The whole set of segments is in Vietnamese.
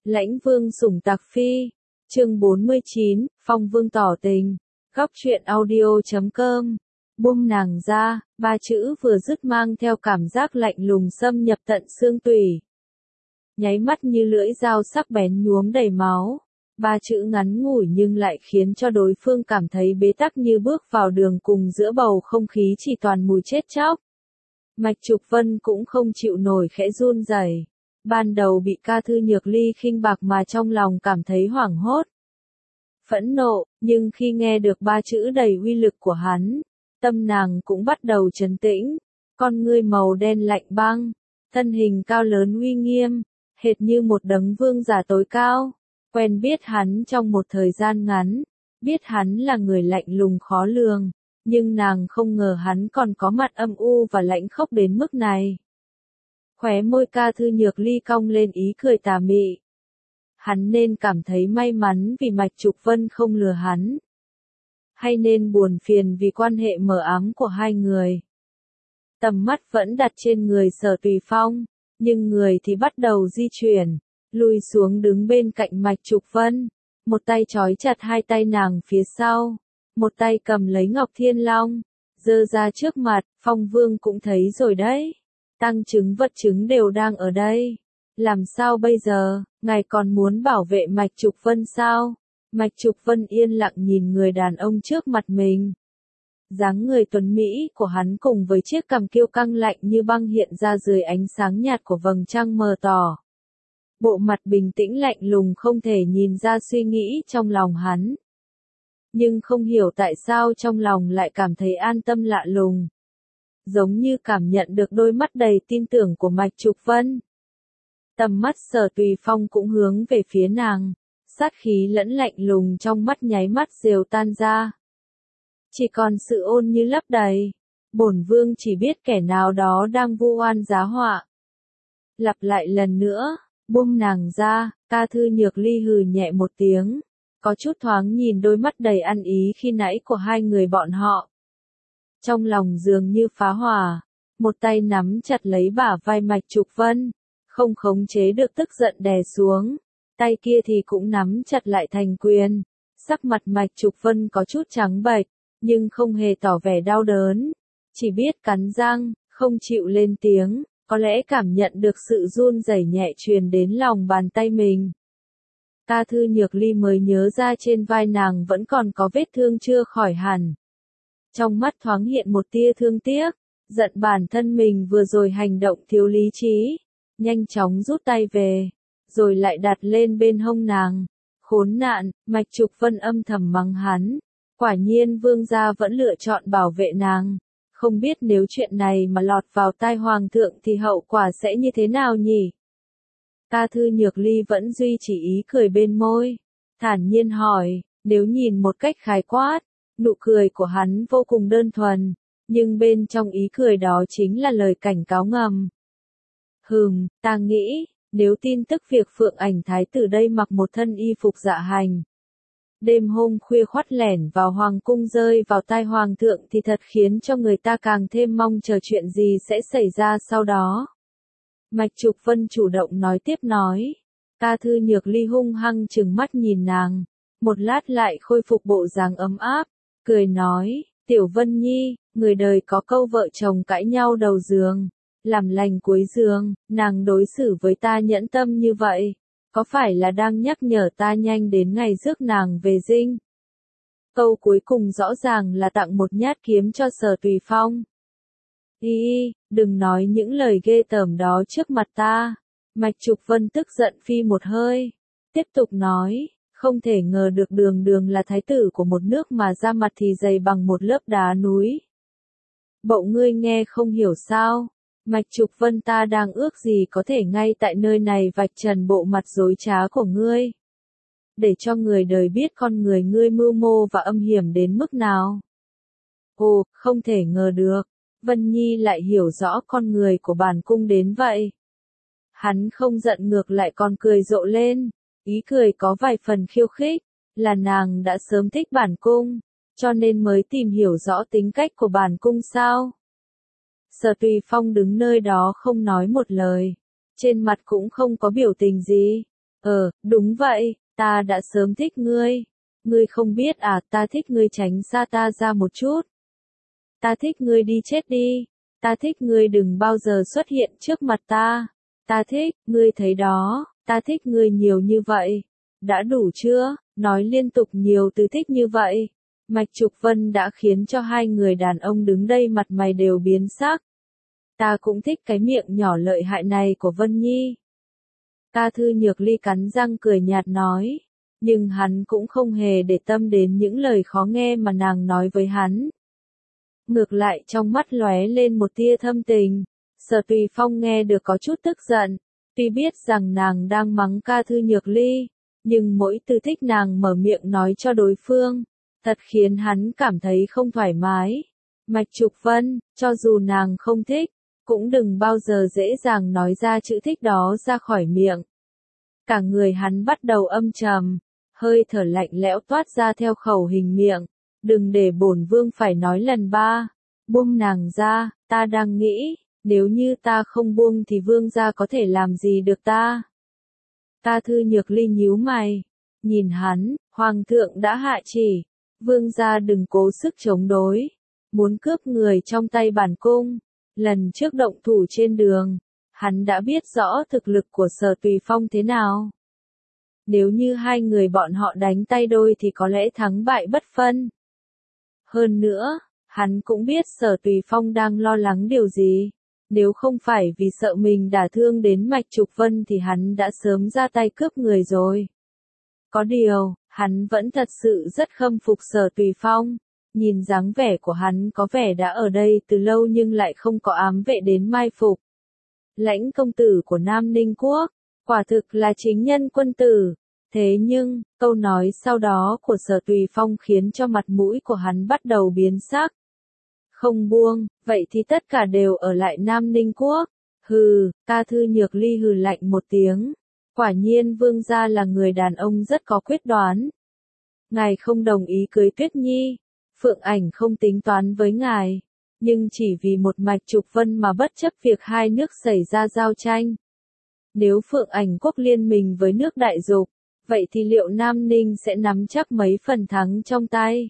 Lãnh Vương sủng tặc phi, chương 49, Phong Vương tỏ tình, góc truyện audio.com. Buông nàng ra, ba chữ vừa dứt mang theo cảm giác lạnh lùng xâm nhập tận xương tủy. Nháy mắt như lưỡi dao sắc bén nhuốm đầy máu. Ba chữ ngắn ngủi nhưng lại khiến cho đối phương cảm thấy bế tắc như bước vào đường cùng giữa bầu không khí chỉ toàn mùi chết chóc. Mạch Trục Vân cũng không chịu nổi khẽ run rẩy. Ban đầu bị Ca Thư Nhược Ly khinh bạc mà trong lòng cảm thấy hoảng hốt, phẫn nộ, nhưng khi nghe được ba chữ đầy uy lực của hắn, tâm nàng cũng bắt đầu trấn tĩnh, con ngươi màu đen lạnh băng, thân hình cao lớn uy nghiêm, hệt như một đấng vương giả tối cao. Quen biết hắn trong một thời gian ngắn, biết hắn là người lạnh lùng khó lường, nhưng nàng không ngờ hắn còn có mặt âm u và lãnh khốc đến mức này. Khóe môi Ca Thư Nhược Ly cong lên ý cười tà mị. Hắn nên cảm thấy may mắn vì Mạch Trục Vân không lừa hắn, hay nên buồn phiền vì quan hệ mờ ám của hai người. Tầm mắt vẫn đặt trên người Sở Tùy Phong, nhưng người thì bắt đầu di chuyển, lùi xuống đứng bên cạnh Mạch Trục Vân, một tay trói chặt hai tay nàng phía sau, một tay cầm lấy Ngọc Thiên Long, giơ ra trước mặt. Phong Vương cũng thấy rồi đấy, tăng chứng vật chứng đều đang ở đây. Làm sao bây giờ, ngài còn muốn bảo vệ Mạch Trục Vân sao? Mạch Trục Vân yên lặng nhìn người đàn ông trước mặt mình. Dáng người tuấn mỹ của hắn cùng với chiếc cằm kiêu căng lạnh như băng hiện ra dưới ánh sáng nhạt của vầng trăng mờ tỏ. Bộ mặt bình tĩnh lạnh lùng không thể nhìn ra suy nghĩ trong lòng hắn. Nhưng không hiểu tại sao trong lòng lại cảm thấy an tâm lạ lùng. Giống như cảm nhận được đôi mắt đầy tin tưởng của Mạch Trục Vân. Tầm mắt Sở Tùy Phong cũng hướng về phía nàng, sát khí lẫn lạnh lùng trong mắt nháy mắt đều tan ra. Chỉ còn sự ôn như lấp đầy, bổn vương chỉ biết kẻ nào đó đang vu oan giá họa. Lặp lại lần nữa, buông nàng ra. Ca Thư Nhược Ly hừ nhẹ một tiếng, có chút thoáng nhìn đôi mắt đầy ăn ý khi nãy của hai người bọn họ. Trong lòng dường như phá hỏa, một tay nắm chặt lấy bả vai Mạch Trục Vân, không khống chế được tức giận đè xuống, tay kia thì cũng nắm chặt lại thành quyền. Sắc mặt Mạch Trục Vân có chút trắng bệch, nhưng không hề tỏ vẻ đau đớn, chỉ biết cắn răng, không chịu lên tiếng, có lẽ cảm nhận được sự run rẩy nhẹ truyền đến lòng bàn tay mình. Ca Thư Nhược Ly mới nhớ ra trên vai nàng vẫn còn có vết thương chưa khỏi hẳn. Trong mắt thoáng hiện một tia thương tiếc, giận bản thân mình vừa rồi hành động thiếu lý trí, nhanh chóng rút tay về, rồi lại đặt lên bên hông nàng. Khốn nạn, Mạch Trục Vân âm thầm mắng hắn, quả nhiên vương gia vẫn lựa chọn bảo vệ nàng, không biết nếu chuyện này mà lọt vào tai hoàng thượng thì hậu quả sẽ như thế nào nhỉ? Ca Thư Nhược Ly vẫn duy trì ý cười bên môi, thản nhiên hỏi. Nếu nhìn một cách khái quát, nụ cười của hắn vô cùng đơn thuần, nhưng bên trong ý cười đó chính là lời cảnh cáo ngầm. Ta nghĩ, nếu tin tức việc Phượng Ảnh Thái tử đây mặc một thân y phục dạ hành, đêm hôm khuya khoắt lẻn vào hoàng cung rơi vào tai hoàng thượng thì thật khiến cho người ta càng thêm mong chờ chuyện gì sẽ xảy ra sau đó. Mạch Trục Vân chủ động nói tiếp nói. Ca Thư Nhược Ly hung hăng trừng mắt nhìn nàng, một lát lại khôi phục bộ dáng ấm áp, cười nói, Tiểu Vân Nhi, người đời có câu vợ chồng cãi nhau đầu giường, làm lành cuối giường, nàng đối xử với ta nhẫn tâm như vậy, có phải là đang nhắc nhở ta nhanh đến ngày rước nàng về dinh? Câu cuối cùng rõ ràng là tặng một nhát kiếm cho Sở Tùy Phong. Đừng nói những lời ghê tởm đó trước mặt ta. Mạch Trục Vân tức giận phi một hơi, tiếp tục nói, không thể ngờ được Đường Đường là thái tử của một nước mà da mặt thì dày bằng một lớp đá núi. Bộ ngươi nghe không hiểu sao? Mạch Trục Vân ta đang ước gì có thể ngay tại nơi này vạch trần bộ mặt dối trá của ngươi, để cho người đời biết con người ngươi mưu mô và âm hiểm đến mức nào. Ồ, không thể ngờ được, Vân Nhi lại hiểu rõ con người của bản cung đến vậy. Hắn không giận ngược lại còn cười rộ lên, ý cười có vài phần khiêu khích, là nàng đã sớm thích bản cung, cho nên mới tìm hiểu rõ tính cách của bản cung sao? Sở Tùy Phong đứng nơi đó không nói một lời, trên mặt cũng không có biểu tình gì, Đúng vậy, ta đã sớm thích ngươi. Ngươi không biết à, ta thích ngươi tránh xa ta ra một chút. Ta thích ngươi đi chết đi. Ta thích ngươi đừng bao giờ xuất hiện trước mặt ta. Ta thích, ngươi thấy đó, ta thích ngươi nhiều như vậy. Đã đủ chưa? Nói liên tục nhiều từ thích như vậy. Mạch Trục Vân đã khiến cho hai người đàn ông đứng đây mặt mày đều biến sắc. Ta cũng thích cái miệng nhỏ lợi hại này của Vân Nhi. Ca Thư Nhược Ly cắn răng cười nhạt nói. Nhưng hắn cũng không hề để tâm đến những lời khó nghe mà nàng nói với hắn. Ngược lại trong mắt lóe lên một tia thâm tình. Sở Tùy Phong nghe được có chút tức giận. Tuy biết rằng nàng đang mắng Ca Thư Nhược Ly, nhưng mỗi từ thích nàng mở miệng nói cho đối phương, thật khiến hắn cảm thấy không thoải mái. Mạch Trục Vân, cho dù nàng không thích, cũng đừng bao giờ dễ dàng nói ra chữ thích đó ra khỏi miệng. Cả người hắn bắt đầu âm trầm, hơi thở lạnh lẽo toát ra theo khẩu hình miệng. Đừng để bổn vương phải nói lần ba. Buông nàng ra, ta đang nghĩ, nếu như ta không buông thì vương gia có thể làm gì được ta. Ca Thư Nhược Ly nhíu mày, nhìn hắn, hoàng thượng đã hạ chỉ, vương gia đừng cố sức chống đối, muốn cướp người trong tay bản cung. Lần trước động thủ trên đường, hắn đã biết rõ thực lực của Sở Tùy Phong thế nào. Nếu như hai người bọn họ đánh tay đôi thì có lẽ thắng bại bất phân. Hơn nữa, hắn cũng biết Sở Tùy Phong đang lo lắng điều gì. Nếu không phải vì sợ mình đả thương đến Mạch Trục Vân thì hắn đã sớm ra tay cướp người rồi. Có điều, hắn vẫn thật sự rất khâm phục Sở Tùy Phong. Nhìn dáng vẻ của hắn có vẻ đã ở đây từ lâu nhưng lại không có ám vệ đến mai phục. Lãnh công tử của Nam Ninh Quốc, quả thực là chính nhân quân tử. Thế nhưng, câu nói sau đó của Sở Tùy Phong khiến cho mặt mũi của hắn bắt đầu biến sắc. Không buông, vậy thì tất cả đều ở lại Nam Ninh Quốc. Hừ, Ca Thư Nhược Ly hừ lạnh một tiếng. Quả nhiên vương gia là người đàn ông rất có quyết đoán. Ngài không đồng ý cưới Tuyết Nhi. Phượng Ảnh không tính toán với ngài. Nhưng chỉ vì một Mạch Trục Vân mà bất chấp việc hai nước xảy ra giao tranh. Nếu Phượng Ảnh quốc liên minh với nước Đại Dục, vậy thì liệu Nam Ninh sẽ nắm chắc mấy phần thắng trong tay?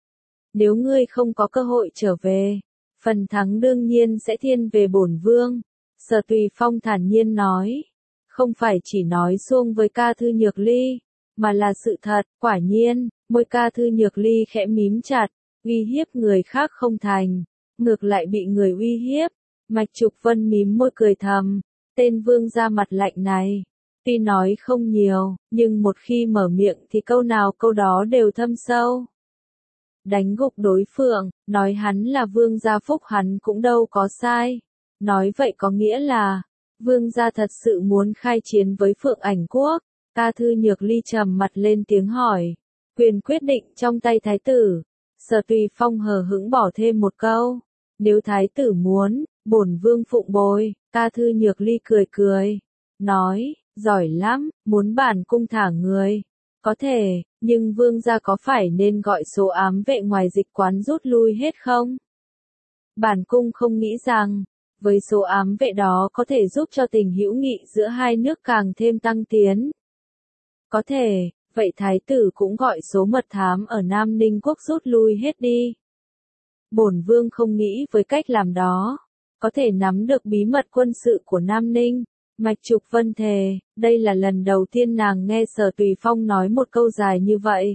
Nếu ngươi không có cơ hội trở về, phần thắng đương nhiên sẽ thiên về bổn vương. Sở Tùy Phong thản nhiên nói. Không phải chỉ nói suông với Ca Thư Nhược Ly, mà là sự thật. Quả nhiên, môi Ca Thư Nhược Ly khẽ mím chặt, uy hiếp người khác không thành, ngược lại bị người uy hiếp. Mạch Trục Vân mím môi cười thầm, tên vương ra mặt lạnh này. Tuy nói không nhiều, nhưng một khi mở miệng thì câu nào câu đó đều thâm sâu. Đánh gục đối phương, nói hắn là vương gia phúc hắn cũng đâu có sai. Nói vậy có nghĩa là, vương gia thật sự muốn khai chiến với Phượng Ảnh quốc. Ca Thư Nhược Ly trầm mặt lên tiếng hỏi. Quyền quyết định trong tay thái tử. Sở Tùy Phong hờ hững bỏ thêm một câu. Nếu thái tử muốn, bổn vương phụng bồi. Ca Thư Nhược Ly cười cười. Nói, giỏi lắm, muốn bản cung thả người. Có thể, nhưng vương gia có phải nên gọi số ám vệ ngoài dịch quán rút lui hết không? Bản cung không nghĩ rằng, với số ám vệ đó có thể giúp cho tình hữu nghị giữa hai nước càng thêm tăng tiến. Có thể, vậy thái tử cũng gọi số mật thám ở Nam Ninh quốc rút lui hết đi. Bổn vương không nghĩ với cách làm đó, có thể nắm được bí mật quân sự của Nam Ninh. Mạch Trục Vân thề, đây là lần đầu tiên nàng nghe Sở Tùy Phong nói một câu dài như vậy.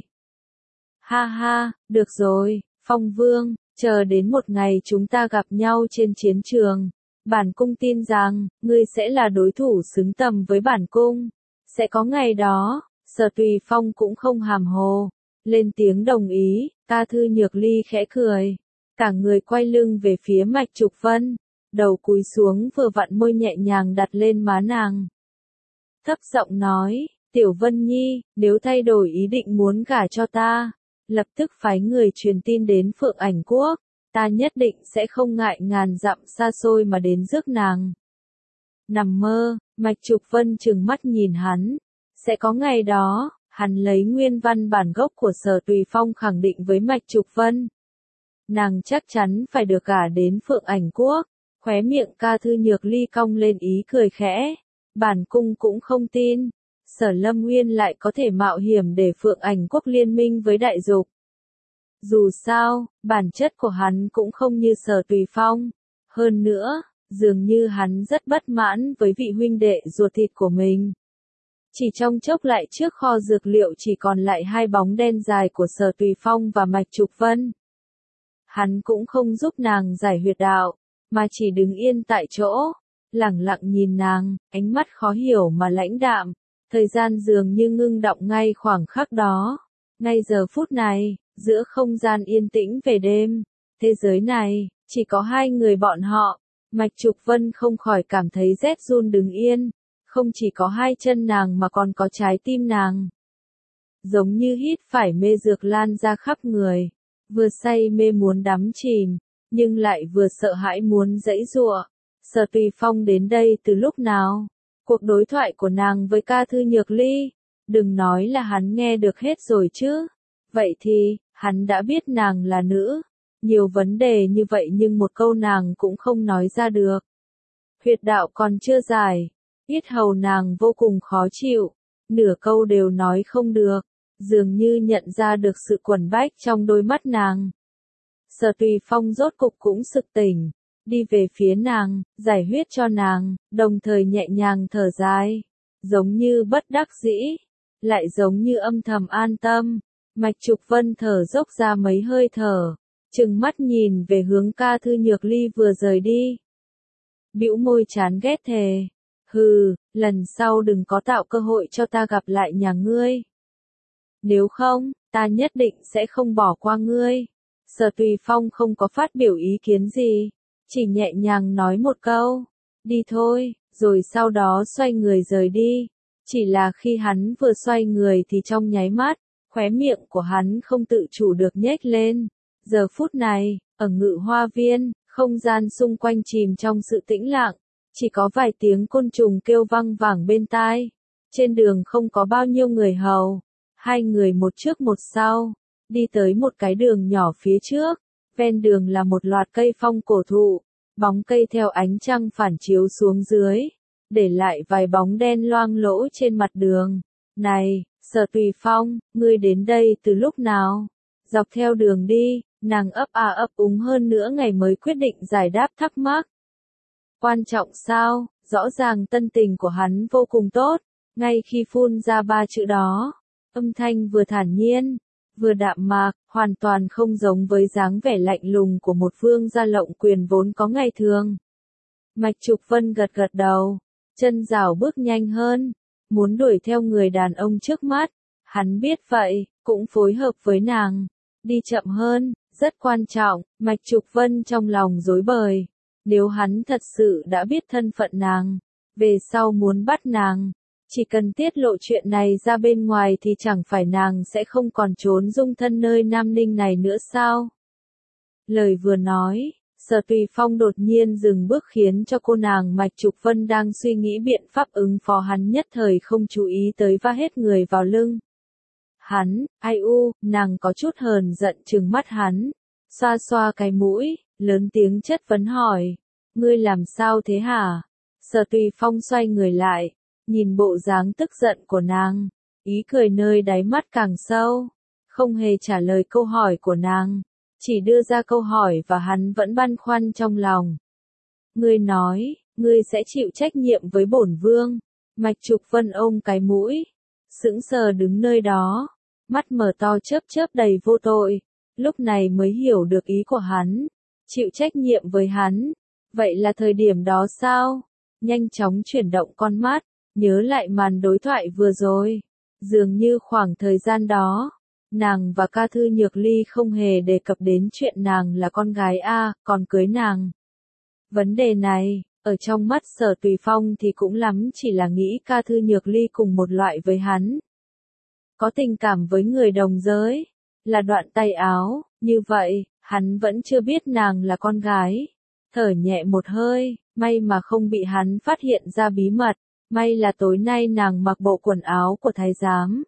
Ha ha, được rồi, Phong Vương, chờ đến một ngày chúng ta gặp nhau trên chiến trường. Bản cung tin rằng, ngươi sẽ là đối thủ xứng tầm với bản cung. Sẽ có ngày đó, Sở Tùy Phong cũng không hàm hồ. Lên tiếng đồng ý, Ca Thư Nhược Ly khẽ cười. Cả người quay lưng về phía Mạch Trục Vân. Đầu cúi xuống vừa vặn môi nhẹ nhàng đặt lên má nàng. Thấp giọng nói, Tiểu Vân Nhi, nếu thay đổi ý định muốn gả cho ta, lập tức phái người truyền tin đến Phượng Ảnh quốc, ta nhất định sẽ không ngại ngàn dặm xa xôi mà đến rước nàng. Nằm mơ, Mạch Trục Vân trừng mắt nhìn hắn, sẽ có ngày đó, hắn lấy nguyên văn bản gốc của Sở Tùy Phong khẳng định với Mạch Trục Vân. Nàng chắc chắn phải được gả đến Phượng Ảnh quốc. Khóe miệng Ca Thư Nhược Ly cong lên ý cười khẽ. Bản cung cũng không tin. Sở Lâm Nguyên lại có thể mạo hiểm để Phượng Ảnh Quốc liên minh với Đại Dục. Dù sao, bản chất của hắn cũng không như Sở Tùy Phong. Hơn nữa, dường như hắn rất bất mãn với vị huynh đệ ruột thịt của mình. Chỉ trong chốc lại trước kho dược liệu chỉ còn lại hai bóng đen dài của Sở Tùy Phong và Mạch Trục Vân. Hắn cũng không giúp nàng giải huyệt đạo, mà chỉ đứng yên tại chỗ, lẳng lặng nhìn nàng, ánh mắt khó hiểu mà lãnh đạm. Thời gian dường như ngưng đọng ngay khoảng khắc đó. Ngay giờ phút này, giữa không gian yên tĩnh về đêm, thế giới này, chỉ có hai người bọn họ. Mạch Trục Vân không khỏi cảm thấy rét run đứng yên. Không chỉ có hai chân nàng mà còn có trái tim nàng. Giống như hít phải mê dược lan ra khắp người. Vừa say mê muốn đắm chìm, nhưng lại vừa sợ hãi muốn giãy giụa. Sở Tùy Phong đến đây từ lúc nào? Cuộc đối thoại của nàng với ca thư Nhược Ly, đừng nói là hắn nghe được hết rồi chứ. Vậy thì, hắn đã biết nàng là nữ. Nhiều vấn đề như vậy nhưng một câu nàng cũng không nói ra được. Huyệt đạo còn chưa giải, yết hầu nàng vô cùng khó chịu, nửa câu đều nói không được, dường như nhận ra được sự quằn bách trong đôi mắt nàng. Sở Tùy Phong rốt cục cũng sực tỉnh, đi về phía nàng, giải huyết cho nàng, đồng thời nhẹ nhàng thở dài, giống như bất đắc dĩ, lại giống như âm thầm an tâm. Mạch Trục Vân thở dốc ra mấy hơi thở, trừng mắt nhìn về hướng ca thư Nhược Ly vừa rời đi. Bĩu môi chán ghét thề, hừ, lần sau đừng có tạo cơ hội cho ta gặp lại nhà ngươi. Nếu không, ta nhất định sẽ không bỏ qua ngươi. Sở Tùy Phong không có phát biểu ý kiến gì, chỉ nhẹ nhàng nói một câu, đi thôi, rồi sau đó xoay người rời đi. Chỉ là khi hắn vừa xoay người thì trong nháy mắt, khóe miệng của hắn không tự chủ được nhếch lên. Giờ phút này, ở Ngự Hoa Viên, không gian xung quanh chìm trong sự tĩnh lặng, chỉ có vài tiếng côn trùng kêu vang vẳng bên tai. Trên đường không có bao nhiêu người hầu, hai người một trước một sau, đi tới một cái đường nhỏ phía trước, ven đường là một loạt cây phong cổ thụ, bóng cây theo ánh trăng phản chiếu xuống dưới, để lại vài bóng đen loang lỗ trên mặt đường. Này, Sở Tùy Phong, ngươi đến đây từ lúc nào? Dọc theo đường đi, nàng ấp à ấp úng hơn nữa ngày mới quyết định giải đáp thắc mắc. Quan trọng sao, rõ ràng tâm tình của hắn vô cùng tốt, ngay khi phun ra ba chữ đó, âm thanh vừa thản nhiên, vừa đạm mạc, hoàn toàn không giống với dáng vẻ lạnh lùng của một vương gia lộng quyền vốn có ngày thường. Mạch Trục Vân gật gật đầu, chân rảo bước nhanh hơn, muốn đuổi theo người đàn ông trước mắt, hắn biết vậy, cũng phối hợp với nàng, đi chậm hơn, rất quan trọng. Mạch Trục Vân trong lòng rối bời, nếu hắn thật sự đã biết thân phận nàng, về sau muốn bắt nàng, chỉ cần tiết lộ chuyện này ra bên ngoài thì chẳng phải nàng sẽ không còn trốn dung thân nơi Nam Ninh này nữa sao? Lời vừa nói, Sở Tùy Phong đột nhiên dừng bước khiến cho cô nàng Mạch Trục Vân đang suy nghĩ biện pháp ứng phó hắn nhất thời không chú ý tới va hết người vào lưng. Hắn, ai u, nàng có chút hờn giận trừng mắt hắn, xoa xoa cái mũi, lớn tiếng chất vấn hỏi, ngươi làm sao thế hả? Sở Tùy Phong xoay người lại, nhìn bộ dáng tức giận của nàng, ý cười nơi đáy mắt càng sâu, không hề trả lời câu hỏi của nàng, chỉ đưa ra câu hỏi và hắn vẫn băn khoăn trong lòng. Ngươi nói, ngươi sẽ chịu trách nhiệm với bổn vương. Mạch Trục Vân ôm cái mũi, sững sờ đứng nơi đó, mắt mở to chớp chớp đầy vô tội, lúc này mới hiểu được ý của hắn, chịu trách nhiệm với hắn, vậy là thời điểm đó sao? Nhanh chóng chuyển động con mắt, nhớ lại màn đối thoại vừa rồi, dường như khoảng thời gian đó, nàng và ca thư Nhược Ly không hề đề cập đến chuyện nàng là con gái A, còn cưới nàng. Vấn đề này, ở trong mắt Sở Tùy Phong thì cũng lắm chỉ là nghĩ ca thư Nhược Ly cùng một loại với hắn. Có tình cảm với người đồng giới, là đoạn tay áo, như vậy, hắn vẫn chưa biết nàng là con gái. Thở nhẹ một hơi, may mà không bị hắn phát hiện ra bí mật, may là tối nay nàng mặc bộ quần áo của thái giám.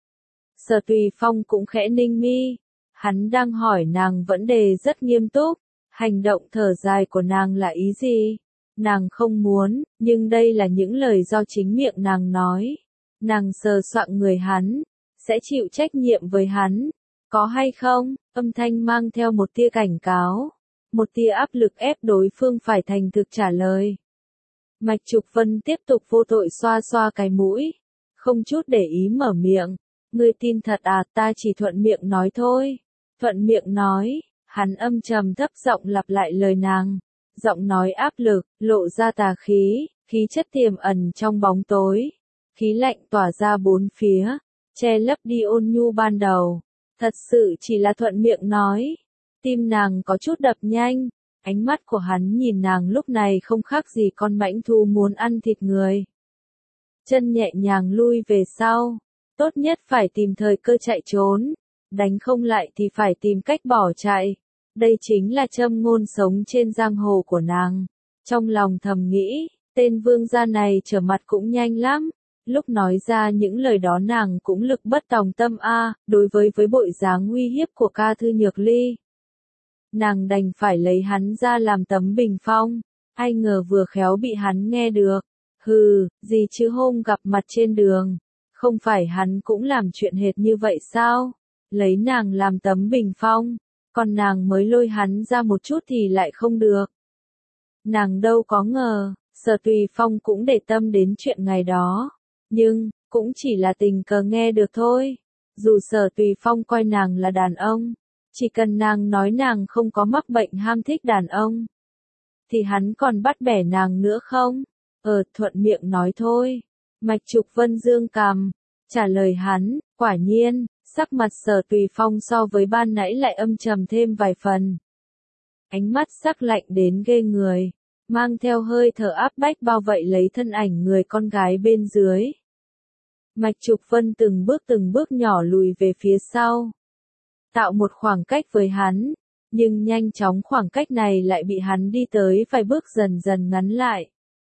Sở Tùy Phong cũng khẽ ninh mi, hắn đang hỏi nàng vấn đề rất nghiêm túc, hành động thở dài của nàng là ý gì? Nàng không muốn, nhưng đây là những lời do chính miệng nàng nói. Nàng sờ soạng người hắn, sẽ chịu trách nhiệm với hắn, có hay không? Âm thanh mang theo một tia cảnh cáo, một tia áp lực ép đối phương phải thành thực trả lời. Mạch Trục Vân tiếp tục vô tội xoa xoa cái mũi, không chút để ý mở miệng. Ngươi tin thật à? Ta chỉ thuận miệng nói thôi. Thuận miệng nói, hắn âm trầm thấp giọng lặp lại lời nàng. Giọng nói áp lực, lộ ra tà khí, khí chất tiềm ẩn trong bóng tối. Khí lạnh tỏa ra bốn phía, che lấp đi ôn nhu ban đầu. Thật sự chỉ là thuận miệng nói. Tim nàng có chút đập nhanh, ánh mắt của hắn nhìn nàng lúc này không khác gì con mãnh thú muốn ăn thịt người. Chân nhẹ nhàng lui về sau, tốt nhất phải tìm thời cơ chạy trốn, đánh không lại thì phải tìm cách bỏ chạy. Đây chính là châm ngôn sống trên giang hồ của nàng. Trong lòng thầm nghĩ, tên vương gia này trở mặt cũng nhanh lắm. Lúc nói ra những lời đó nàng cũng lực bất tòng tâm đối với bộ dáng uy hiếp của ca thư Nhược Ly. Nàng đành phải lấy hắn ra làm tấm bình phong, ai ngờ vừa khéo bị hắn nghe được. Hừ, gì chứ hôm gặp mặt trên đường, không phải hắn cũng làm chuyện hệt như vậy sao? Lấy nàng làm tấm bình phong, còn nàng mới lôi hắn ra một chút thì lại không được. Nàng đâu có ngờ, Sở Tùy Phong cũng để tâm đến chuyện ngày đó, nhưng, cũng chỉ là tình cờ nghe được thôi. Dù Sở Tùy Phong coi nàng là đàn ông, chỉ cần nàng nói nàng không có mắc bệnh ham thích đàn ông, thì hắn còn bắt bẻ nàng nữa không? Thuận miệng nói thôi. Mạch Trục Vân dương cằm, trả lời hắn, quả nhiên, sắc mặt Sở Tùy Phong so với ban nãy lại âm trầm thêm vài phần. Ánh mắt sắc lạnh đến ghê người, mang theo hơi thở áp bách bao vây lấy thân ảnh người con gái bên dưới. Mạch Trục Vân từng bước nhỏ lùi về phía sau, tạo một khoảng cách với hắn, nhưng nhanh chóng khoảng cách này lại bị hắn đi tới vài bước dần dần ngắn lại.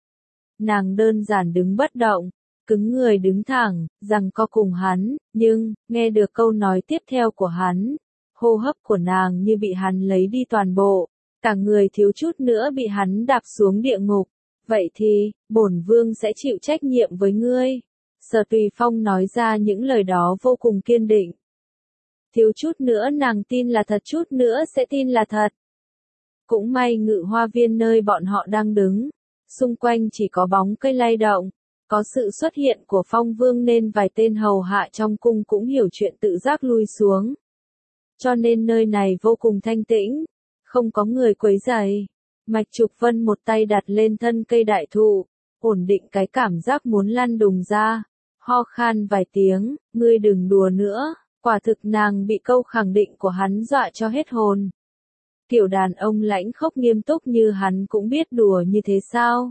Nàng đơn giản đứng bất động, cứng người đứng thẳng, giằng co cùng hắn, nhưng, nghe được câu nói tiếp theo của hắn, hô hấp của nàng như bị hắn lấy đi toàn bộ, cả người thiếu chút nữa bị hắn đạp xuống địa ngục. Vậy thì, bổn vương sẽ chịu trách nhiệm với ngươi. Sở Tùy Phong nói ra những lời đó vô cùng kiên định. Thiếu chút nữa nàng tin là thật, chút nữa sẽ tin là thật. Cũng may Ngự Hoa Viên nơi bọn họ đang đứng, xung quanh chỉ có bóng cây lay động, có sự xuất hiện của Phong Vương nên vài tên hầu hạ trong cung cũng hiểu chuyện tự giác lui xuống. Cho nên nơi này vô cùng thanh tĩnh, không có người quấy rầy. Mạch Trục Vân một tay đặt lên thân cây đại thụ, ổn định cái cảm giác muốn lăn đùng ra, ho khan vài tiếng, ngươi đừng đùa nữa. Quả thực nàng bị câu khẳng định của hắn dọa cho hết hồn. Kiểu đàn ông lãnh khốc nghiêm túc như hắn cũng biết đùa như thế sao?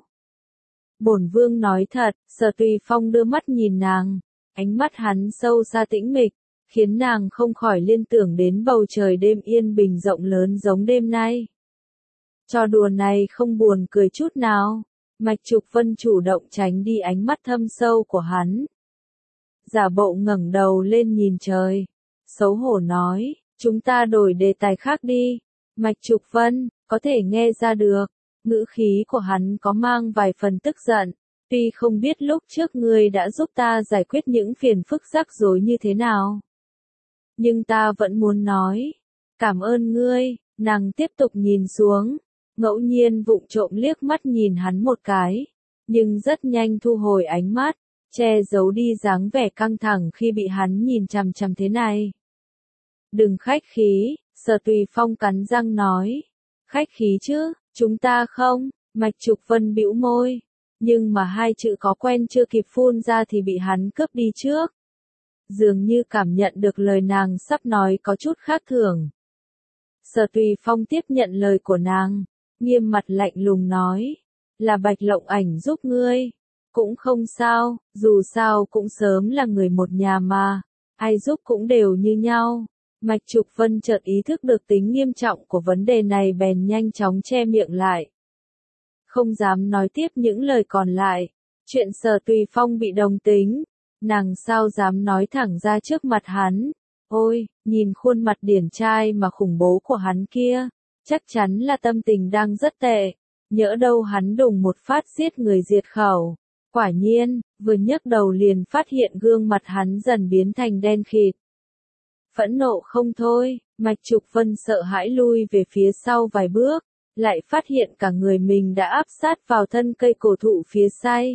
Bổn vương nói thật. Sở Tùy Phong đưa mắt nhìn nàng, ánh mắt hắn sâu xa tĩnh mịch, khiến nàng không khỏi liên tưởng đến bầu trời đêm yên bình rộng lớn giống đêm nay. Trò đùa này không buồn cười chút nào. Mạch Trục Vân chủ động tránh đi ánh mắt thâm sâu của hắn. Giả bộ ngẩng đầu lên nhìn trời, xấu hổ nói, chúng ta đổi đề tài khác đi. Mạch Trục Vân, có thể nghe ra được, ngữ khí của hắn có mang vài phần tức giận, tuy không biết lúc trước ngươi đã giúp ta giải quyết những phiền phức rắc rối như thế nào. Nhưng ta vẫn muốn nói, cảm ơn ngươi. Nàng tiếp tục nhìn xuống, ngẫu nhiên vụng trộm liếc mắt nhìn hắn một cái, nhưng rất nhanh thu hồi ánh mắt, che giấu đi dáng vẻ căng thẳng khi bị hắn nhìn chằm chằm thế này. Đừng khách khí, Sở Tùy Phong cắn răng nói. Khách khí chứ, chúng ta không. Mạch Trục Vân bĩu môi, nhưng mà hai chữ có quen chưa kịp phun ra thì bị hắn cướp đi trước. Dường như cảm nhận được lời nàng sắp nói có chút khác thường. Sở Tùy Phong tiếp nhận lời của nàng, nghiêm mặt lạnh lùng nói, là Bạch Lộng Ảnh giúp ngươi. Cũng không sao, dù sao cũng sớm là người một nhà mà, ai giúp cũng đều như nhau. Mạch Trục Vân chợt ý thức được tính nghiêm trọng của vấn đề này bèn nhanh chóng che miệng lại. Không dám nói tiếp những lời còn lại, chuyện Sở Tùy Phong bị đồng tính, nàng sao dám nói thẳng ra trước mặt hắn. Ôi, nhìn khuôn mặt điển trai mà khủng bố của hắn kia, chắc chắn là tâm tình đang rất tệ, nhỡ đâu hắn đùng một phát giết người diệt khẩu. Quả nhiên, vừa nhấc đầu liền phát hiện gương mặt hắn dần biến thành đen kịt. Phẫn nộ không thôi, Mạch Trục Vân sợ hãi lui về phía sau vài bước, lại phát hiện cả người mình đã áp sát vào thân cây cổ thụ phía sau.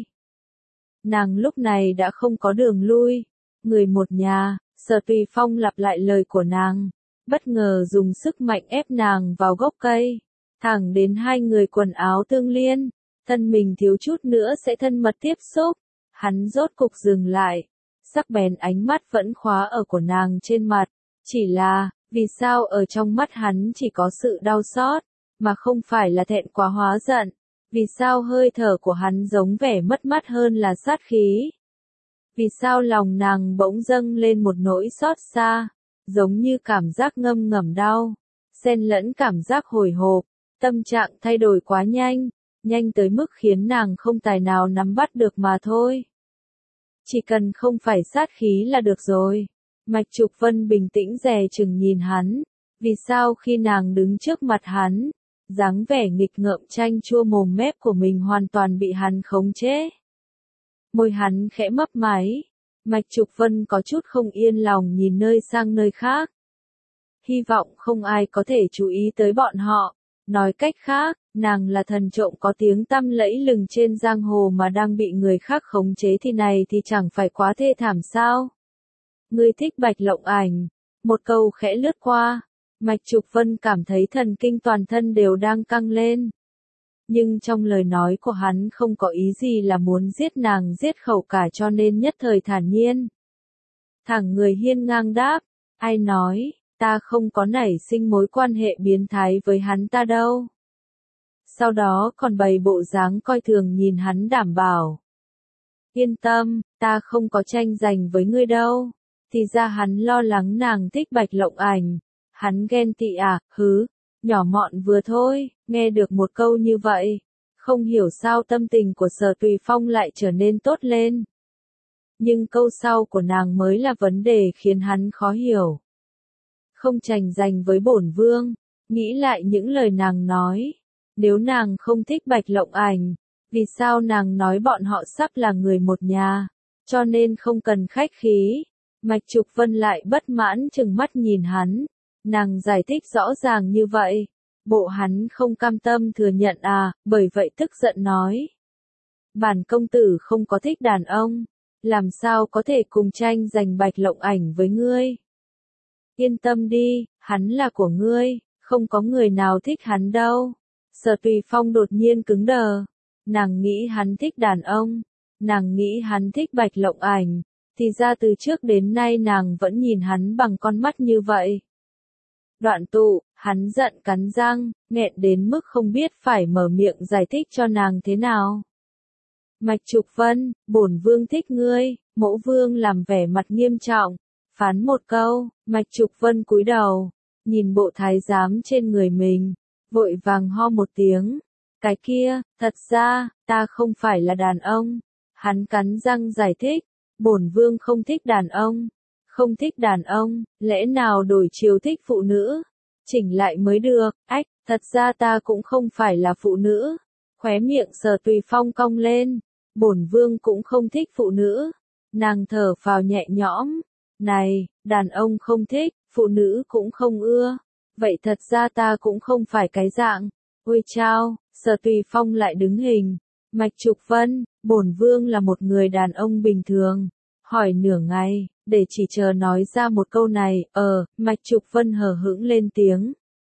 Nàng lúc này đã không có đường lui, người một nhà, Sở Tùy Phong lặp lại lời của nàng, bất ngờ dùng sức mạnh ép nàng vào gốc cây, thẳng đến hai người quần áo tương liên, thân mình thiếu chút nữa sẽ thân mật tiếp xúc, hắn rốt cục dừng lại, sắc bén ánh mắt vẫn khóa ở của nàng trên mặt, chỉ là, vì sao ở trong mắt hắn chỉ có sự đau xót, mà không phải là thẹn quá hóa giận, vì sao hơi thở của hắn giống vẻ mất mát hơn là sát khí. Vì sao lòng nàng bỗng dâng lên một nỗi xót xa, giống như cảm giác ngâm ngầm đau, xen lẫn cảm giác hồi hộp, tâm trạng thay đổi quá nhanh, nhanh tới mức khiến nàng không tài nào nắm bắt được mà thôi. Chỉ cần không phải sát khí là được rồi. Mạch Trục Vân bình tĩnh dè chừng nhìn hắn, vì sao khi nàng đứng trước mặt hắn, dáng vẻ nghịch ngợm chanh chua mồm mép của mình hoàn toàn bị hắn khống chế. Môi hắn khẽ mấp máy, Mạch Trục Vân có chút không yên lòng nhìn nơi sang nơi khác. Hy vọng không ai có thể chú ý tới bọn họ, nói cách khác, nàng là thần trộm có tiếng tăm lẫy lừng trên giang hồ mà đang bị người khác khống chế thì này thì chẳng phải quá thê thảm sao? Ngươi thích Bạch Lộng Ảnh, một câu khẽ lướt qua, Mạch Trục Vân cảm thấy thần kinh toàn thân đều đang căng lên. Nhưng trong lời nói của hắn không có ý gì là muốn giết nàng giết khẩu cả cho nên nhất thời thản nhiên. Thẳng người hiên ngang đáp, ai nói, ta không có nảy sinh mối quan hệ biến thái với hắn ta đâu. Sau đó còn bày bộ dáng coi thường nhìn hắn đảm bảo. Yên tâm, ta không có tranh giành với ngươi đâu. Thì ra hắn lo lắng nàng thích Bạch Lộng Ảnh. Hắn ghen tị à, hứ, nhỏ mọn vừa thôi, nghe được một câu như vậy. Không hiểu sao tâm tình của Sở Tùy Phong lại trở nên tốt lên. Nhưng câu sau của nàng mới là vấn đề khiến hắn khó hiểu. Không tranh giành với bổn vương, nghĩ lại những lời nàng nói. Nếu nàng không thích Bạch Lộng Ảnh, vì sao nàng nói bọn họ sắp là người một nhà, cho nên không cần khách khí. Mạch Trục Vân lại bất mãn chừng mắt nhìn hắn, nàng giải thích rõ ràng như vậy, bộ hắn không cam tâm thừa nhận à, bởi vậy tức giận nói. Bản công tử không có thích đàn ông, làm sao có thể cùng tranh giành Bạch Lộng Ảnh với ngươi. Yên tâm đi, hắn là của ngươi, không có người nào thích hắn đâu. Sở Tùy Phong đột nhiên cứng đờ, nàng nghĩ hắn thích đàn ông, nàng nghĩ hắn thích Bạch Lộng Ảnh. Thì ra từ trước đến nay nàng vẫn nhìn hắn bằng con mắt như vậy. Đoạn tụ, hắn giận cắn răng, nghẹn đến mức không biết phải mở miệng giải thích cho nàng thế nào. Mạch Trục Vân, bổn vương thích ngươi, mẫu vương làm vẻ mặt nghiêm trọng, phán một câu, Mạch Trục Vân cúi đầu, nhìn bộ thái giám trên người mình, vội vàng ho một tiếng. Cái kia, thật ra, ta không phải là đàn ông. Hắn cắn răng giải thích. Bổn vương không thích đàn ông, không thích đàn ông, lẽ nào đổi chiều thích phụ nữ, chỉnh lại mới được, ách, thật ra ta cũng không phải là phụ nữ, khóe miệng Sở Tùy Phong cong lên, bổn vương cũng không thích phụ nữ, nàng thở phào nhẹ nhõm, này, đàn ông không thích, phụ nữ cũng không ưa, vậy thật ra ta cũng không phải cái dạng, ôi chao, Sở Tùy Phong lại đứng hình. Mạch Trục Vân, bổn vương là một người đàn ông bình thường. Hỏi nửa ngày, để chỉ chờ nói ra một câu này, Mạch Trục Vân hờ hững lên tiếng.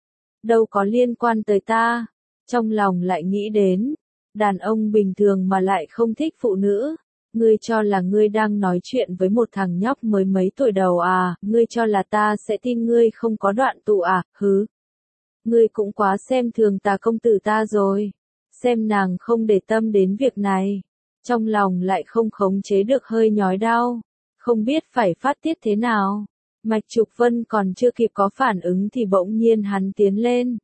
Đâu có liên quan tới ta. Trong lòng lại nghĩ đến, đàn ông bình thường mà lại không thích phụ nữ. Ngươi cho là ngươi đang nói chuyện với một thằng nhóc mới mấy tuổi đầu à, ngươi cho là ta sẽ tin ngươi không có đoạn tụ à, hứ. Ngươi cũng quá xem thường ta công tử ta rồi. Xem nàng không để tâm đến việc này, trong lòng lại không khống chế được hơi nhói đau, không biết phải phát tiết thế nào. Mạch Trục Vân còn chưa kịp có phản ứng thì bỗng nhiên hắn tiến lên.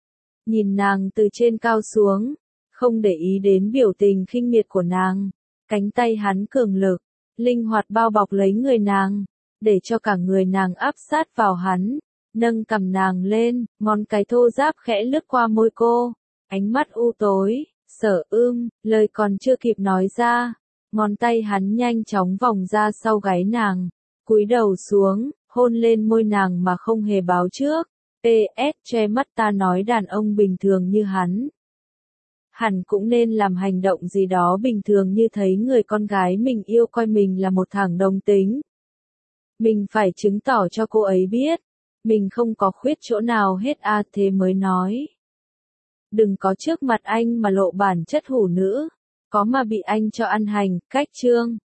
Nhìn nàng từ trên cao xuống, không để ý đến biểu tình khinh miệt của nàng, cánh tay hắn cường lực, linh hoạt bao bọc lấy người nàng, để cho cả người nàng áp sát vào hắn, nâng cằm nàng lên, ngón cái thô ráp khẽ lướt qua môi cô. Ánh mắt u tối, Sở Ưm, lời còn chưa kịp nói ra, Ngón tay hắn nhanh chóng vòng ra sau gáy nàng, cúi đầu xuống, hôn lên môi nàng mà không hề báo trước. PS, che mắt ta nói đàn ông bình thường như hắn hẳn cũng nên làm hành động gì đó bình thường như thấy người con gái mình yêu coi mình là một thằng đồng tính. Mình phải chứng tỏ cho cô ấy biết, mình không có khuyết chỗ nào hết thế mới nói. Đừng có trước mặt anh mà lộ bản chất hủ nữ, có mà bị anh cho ăn hành, cách chương.